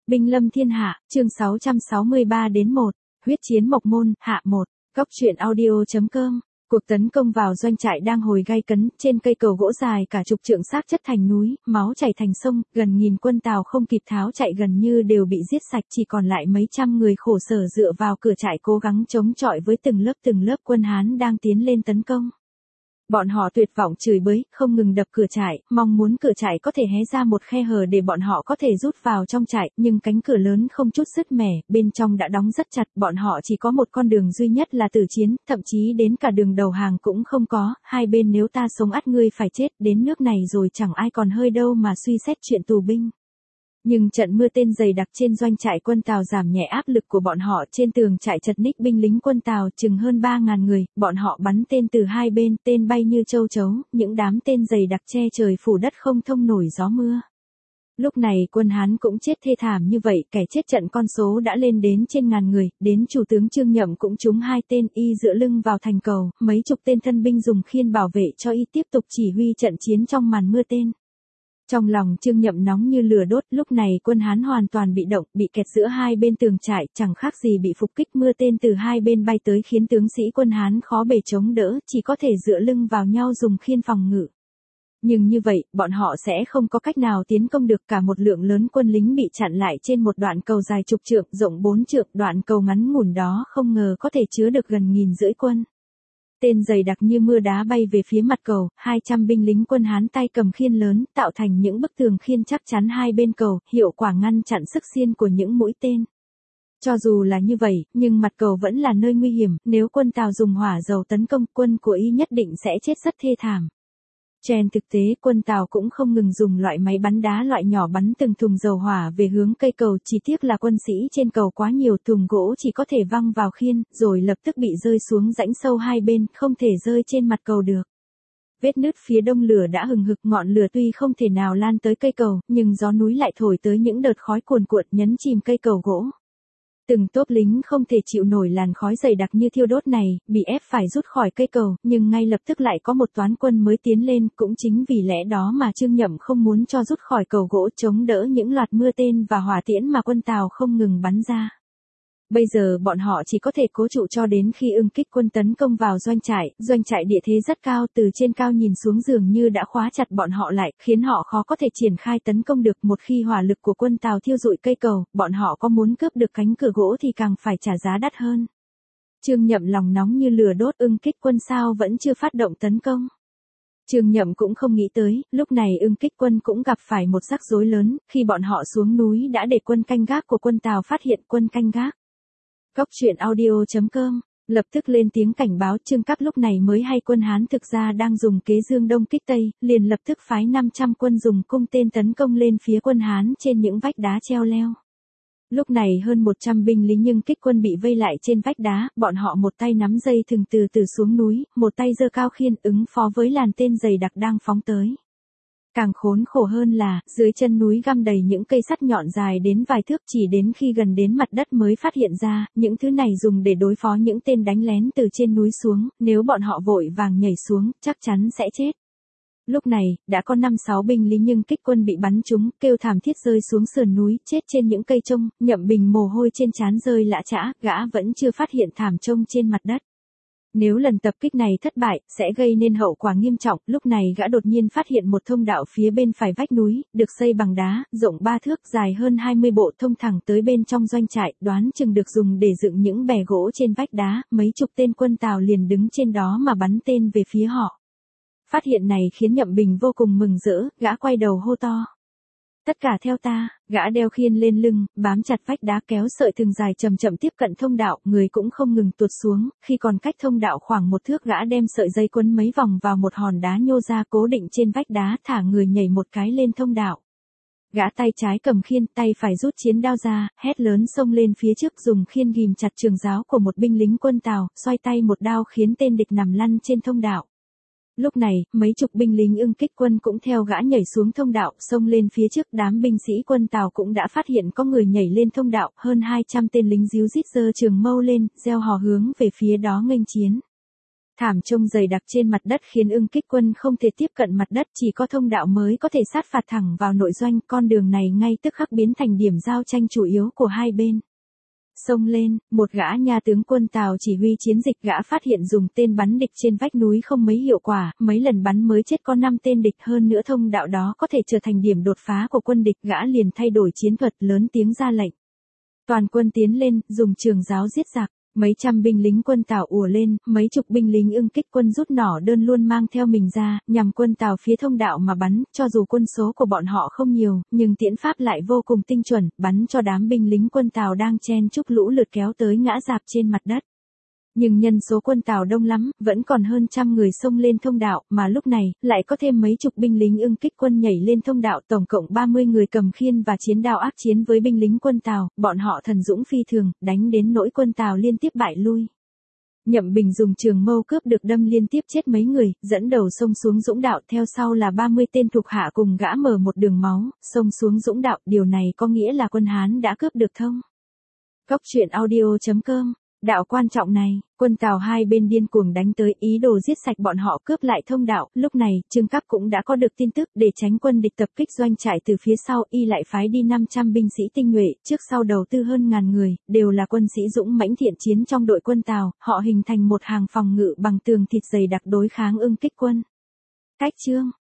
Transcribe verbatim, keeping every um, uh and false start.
Binh lâm thiên hạ, chương sáu trăm sáu mươi ba đến một, huyết chiến Mộc Môn, hạ một, Cóc truyện audio.com. Cuộc tấn công vào doanh trại đang hồi gay cấn, trên cây cầu gỗ dài cả chục trượng xác chất thành núi, máu chảy thành sông, gần nghìn quân Tào không kịp tháo chạy gần như đều bị giết sạch, chỉ còn lại mấy trăm người khổ sở dựa vào cửa trại cố gắng chống chọi với từng lớp từng lớp quân Hán đang tiến lên tấn công. Bọn họ tuyệt vọng chửi bới, không ngừng đập cửa trại, mong muốn cửa trại có thể hé ra một khe hở để bọn họ có thể rút vào trong trại, nhưng cánh cửa lớn không chút sứt mẻ, bên trong đã đóng rất chặt, bọn họ chỉ có một con đường duy nhất là tử chiến, thậm chí đến cả đường đầu hàng cũng không có, hai bên nếu ta sống ắt ngươi phải chết, đến nước này rồi chẳng ai còn hơi đâu mà suy xét chuyện tù binh. Nhưng trận mưa tên dày đặc trên doanh trại quân Tào giảm nhẹ áp lực của bọn họ, trên tường trại chật ních binh lính quân Tào chừng hơn ba ngàn người, bọn họ bắn tên từ hai bên, tên bay như châu chấu, những đám tên dày đặc che trời phủ đất không thông nổi gió mưa. Lúc này quân Hán cũng chết thê thảm như vậy, kẻ chết trận con số đã lên đến trên ngàn người, đến chủ tướng Trương Nhậm cũng trúng hai tên, y dựa lưng vào thành cầu, mấy chục tên thân binh dùng khiên bảo vệ cho y tiếp tục chỉ huy trận chiến trong màn mưa tên. Trong lòng Trương Nhậm nóng như lửa đốt, lúc này quân Hán hoàn toàn bị động, bị kẹt giữa hai bên tường trại, chẳng khác gì bị phục kích, mưa tên từ hai bên bay tới khiến tướng sĩ quân Hán khó bề chống đỡ, chỉ có thể dựa lưng vào nhau dùng khiên phòng ngự. Nhưng như vậy, bọn họ sẽ không có cách nào tiến công được, cả một lượng lớn quân lính bị chặn lại trên một đoạn cầu dài chục trượng, rộng bốn trượng, đoạn cầu ngắn ngủn đó không ngờ có thể chứa được gần nghìn rưỡi quân. Tên dày đặc như mưa đá bay về phía mặt cầu, hai trăm binh lính quân Hán tay cầm khiên lớn, tạo thành những bức tường khiên chắc chắn hai bên cầu, hiệu quả ngăn chặn sức xiên của những mũi tên. Cho dù là như vậy, nhưng mặt cầu vẫn là nơi nguy hiểm, nếu quân Tào dùng hỏa dầu tấn công, quân của y nhất định sẽ chết rất thê thảm. Trên thực tế, quân Tào cũng không ngừng dùng loại máy bắn đá loại nhỏ bắn từng thùng dầu hỏa về hướng cây cầu, chỉ tiếc là quân sĩ trên cầu quá nhiều, thùng gỗ chỉ có thể văng vào khiên, rồi lập tức bị rơi xuống rãnh sâu hai bên, không thể rơi trên mặt cầu được. Vết nứt phía đông lửa đã hừng hực, ngọn lửa tuy không thể nào lan tới cây cầu, nhưng gió núi lại thổi tới những đợt khói cuồn cuộn nhấn chìm cây cầu gỗ. Từng tốp lính không thể chịu nổi làn khói dày đặc như thiêu đốt này, bị ép phải rút khỏi cây cầu, nhưng ngay lập tức lại có một toán quân mới tiến lên, cũng chính vì lẽ đó mà Trương Nhậm không muốn cho rút khỏi cầu gỗ, chống đỡ những loạt mưa tên và hỏa tiễn mà quân Tào không ngừng bắn ra. Bây giờ bọn họ chỉ có thể cố trụ cho đến khi ưng kích quân tấn công vào doanh trại, doanh trại địa thế rất cao, từ trên cao nhìn xuống dường như đã khóa chặt bọn họ lại, khiến họ khó có thể triển khai tấn công được. Một khi hỏa lực của quân Tào thiêu rụi cây cầu, bọn họ có muốn cướp được cánh cửa gỗ thì càng phải trả giá đắt hơn. Trương Nhậm lòng nóng như lửa đốt, ưng kích quân sao vẫn chưa phát động tấn công. Trương Nhậm cũng không nghĩ tới, lúc này ưng kích quân cũng gặp phải một rắc rối lớn, khi bọn họ xuống núi đã để quân canh gác của quân Tào phát hiện quân canh gác. Cóc truyện audio.com, lập tức lên tiếng cảnh báo. Trương Cáp lúc này mới hay quân Hán thực ra đang dùng kế dương đông kích tây, liền lập tức phái năm trăm quân dùng cung tên tấn công lên phía quân Hán trên những vách đá treo leo. Lúc này hơn một trăm binh lính nhưng kích quân bị vây lại trên vách đá, bọn họ một tay nắm dây thừng từ từ xuống núi, một tay giơ cao khiên ứng phó với làn tên dày đặc đang phóng tới. Càng khốn khổ hơn là, dưới chân núi găm đầy những cây sắt nhọn dài đến vài thước, chỉ đến khi gần đến mặt đất mới phát hiện ra, những thứ này dùng để đối phó những tên đánh lén từ trên núi xuống, nếu bọn họ vội vàng nhảy xuống, chắc chắn sẽ chết. Lúc này, đã có năm sáu binh lính nhưng kích quân bị bắn trúng, kêu thảm thiết rơi xuống sườn núi, chết trên những cây trông, Nhậm Bình mồ hôi trên trán rơi lã chã, gã vẫn chưa phát hiện thảm trông trên mặt đất. Nếu lần tập kích này thất bại, sẽ gây nên hậu quả nghiêm trọng, lúc này gã đột nhiên phát hiện một thông đạo phía bên phải vách núi, được xây bằng đá, rộng ba thước, dài hơn hai mươi bộ, thông thẳng tới bên trong doanh trại, đoán chừng được dùng để dựng những bè gỗ trên vách đá, mấy chục tên quân Tào liền đứng trên đó mà bắn tên về phía họ. Phát hiện này khiến Nhậm Bình vô cùng mừng rỡ, gã quay đầu hô to. Tất cả theo ta, gã đeo khiên lên lưng, bám chặt vách đá kéo sợi thừng dài chậm chậm tiếp cận thông đạo, người cũng không ngừng tuột xuống, khi còn cách thông đạo khoảng một thước gã đem sợi dây quấn mấy vòng vào một hòn đá nhô ra cố định trên vách đá, thả người nhảy một cái lên thông đạo. Gã tay trái cầm khiên, tay phải rút chiến đao ra, hét lớn xông lên phía trước dùng khiên ghìm chặt trường giáo của một binh lính quân Tào, xoay tay một đao khiến tên địch nằm lăn trên thông đạo. Lúc này, mấy chục binh lính ưng kích quân cũng theo gã nhảy xuống thông đạo, xông lên phía trước, đám binh sĩ quân Tào cũng đã phát hiện có người nhảy lên thông đạo, hơn hai trăm tên lính díu dít giơ trường mâu lên, reo hò hướng về phía đó nghênh chiến. Thảm trông dày đặc trên mặt đất khiến ưng kích quân không thể tiếp cận mặt đất, chỉ có thông đạo mới có thể sát phạt thẳng vào nội doanh, con đường này ngay tức khắc biến thành điểm giao tranh chủ yếu của hai bên. Xông lên, một gã nha tướng quân Tào chỉ huy chiến dịch, gã phát hiện dùng tên bắn địch trên vách núi không mấy hiệu quả, mấy lần bắn mới chết có năm tên địch, hơn nữa thông đạo đó có thể trở thành điểm đột phá của quân địch, gã liền thay đổi chiến thuật, lớn tiếng ra lệnh. Toàn quân tiến lên, dùng trường giáo giết giặc. Mấy trăm binh lính quân Tào ùa lên, mấy chục binh lính ưng kích quân rút nỏ đơn luôn mang theo mình ra, nhằm quân Tào phía thông đạo mà bắn, cho dù quân số của bọn họ không nhiều, nhưng tiễn pháp lại vô cùng tinh chuẩn, bắn cho đám binh lính quân Tào đang chen chúc lũ lượt kéo tới ngã rạp trên mặt đất. Nhưng nhân số quân Tào đông lắm, vẫn còn hơn trăm người xông lên thông đạo, mà lúc này, lại có thêm mấy chục binh lính ưng kích quân nhảy lên thông đạo, tổng cộng ba mươi người cầm khiên và chiến đao ác chiến với binh lính quân Tào, bọn họ thần dũng phi thường, đánh đến nỗi quân Tào liên tiếp bại lui. Nhậm Bình dùng trường mâu cướp được đâm liên tiếp chết mấy người, dẫn đầu xông xuống dũng đạo, theo sau là ba mươi tên thuộc hạ cùng gã mở một đường máu, xông xuống dũng đạo, điều này có nghĩa là quân Hán đã cướp được thông. Góc truyện audio chấm com. Đạo quan trọng này, quân Tào hai bên điên cuồng đánh tới, ý đồ giết sạch bọn họ, cướp lại thông đạo. Lúc này, Trương Cáp cũng đã có được tin tức, để tránh quân địch tập kích doanh trại từ phía sau, y lại phái đi năm trăm binh sĩ tinh nhuệ, trước sau đầu tư hơn ngàn người, đều là quân sĩ dũng mãnh thiện chiến trong đội quân Tào, họ hình thành một hàng phòng ngự bằng tường thịt dày đặc đối kháng ưng kích quân. Cách chương